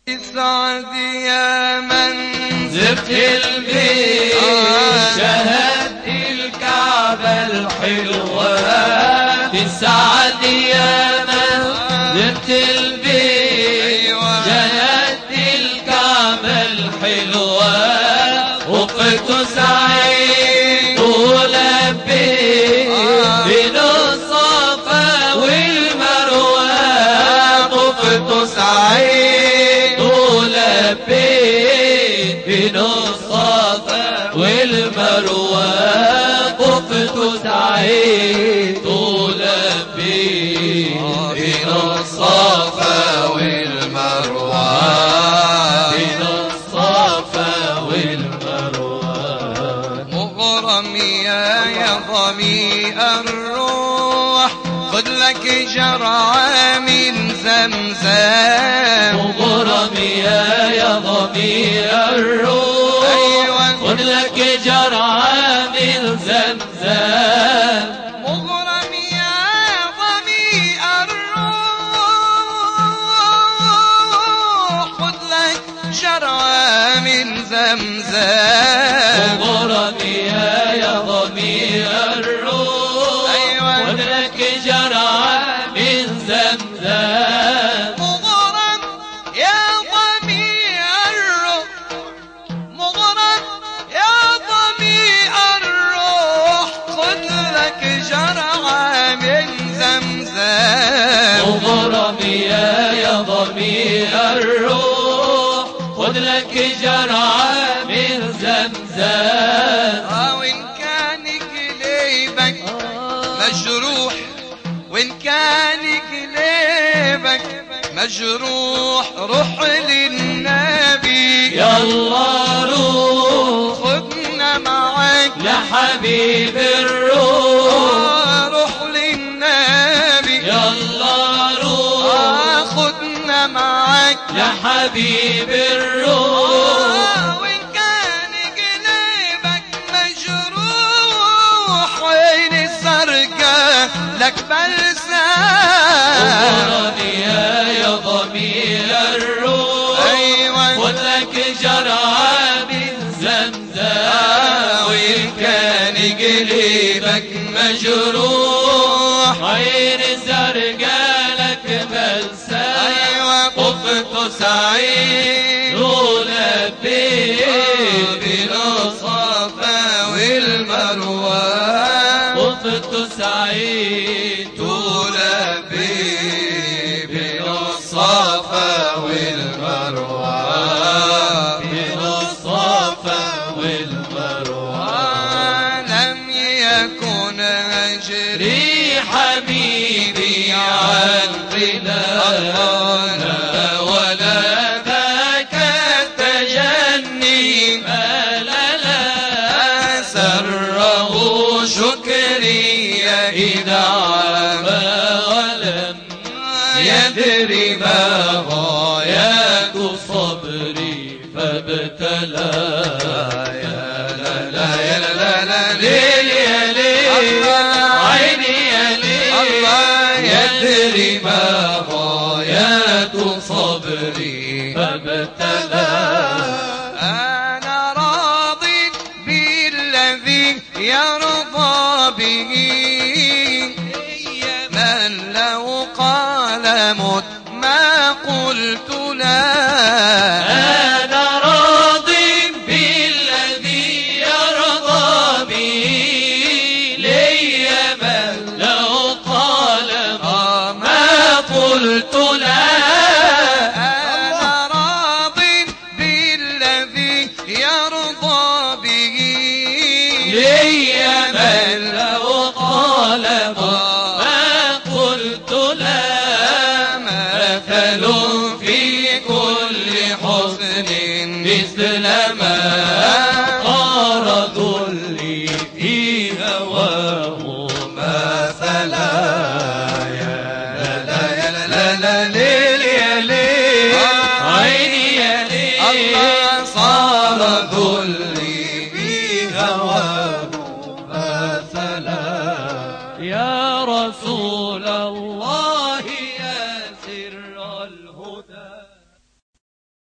سعد يا من زرت البيت شهدت الكعبة الحلوة. تسعد يا من زرت البيت شهدت الكعبة الحلوة. وقفت سعيد ولبيت بين الصفا والمروة. وقفت سعيد ولبيت بين الصفا والمروة. وقفت سعيد ولبيت بين الصفا والمروة. بين الصفا والمروة. مغرم يا ضمي الروح خذ لك جرعة من زمزم. مغرم يا ضمي الروح خذ لك جرعة من زمزم. مغرم يا ضمي الروح خذ لك جرعة من زمزم. مغرم يا ضمي الروح خذ لك جرعة من زمزم. مغرم يا ضمي الروح مغرم يا ضمي الروح خذ لك جرعة من زمزم. مغرم يا ضمي الروح خذ لك جرعة من زمزم. وإن كان قلبك مجروح وإن كان قلبك مجروح روح للنبي. يلا روح خدنا معك لحبيب الروح. روح للنبي. يلا روح خدنا معك لحبيب الروح. وإن كان قلبك مجروح وين السرقة لك بلسان. مغرم يا ضمي الروح خذ لك جرعة من زمزم. وإن كان قلبك مجروح عين زرقاء لك بلسان. وقفت سعيد ولبيت بين الصفا والمروة. وقفت سعيد ولبيت بين الصفا والمروة. بين الصفا والمروة. لم يكن هجري ري حبيبي عن غنانا ولا ذاك التجني ما لا سره شكري إذا عما ولم يدري ما غايات صبري فابتلى. يا لا لا يا لا لا لا ليل يا ليل عيني يا ليل الله يدري ما غايات صبري فابتلى. أنا راض بالذي يرضى به من لو قال مت ما قلت لا. أنا راض بالذي يرضى به لي من لو قال ما قلت لا. أنا راض بالذي يرضى به لي من لو قال ما قلت لا. مثل في كل حسن مثل ما قارض لي في هواه مثلا يا لا يا لا لا لا ليل يا ليل عيني يا ليل الله صار ذلي في هواه مثلا. يا رسول الله يا سر الهدى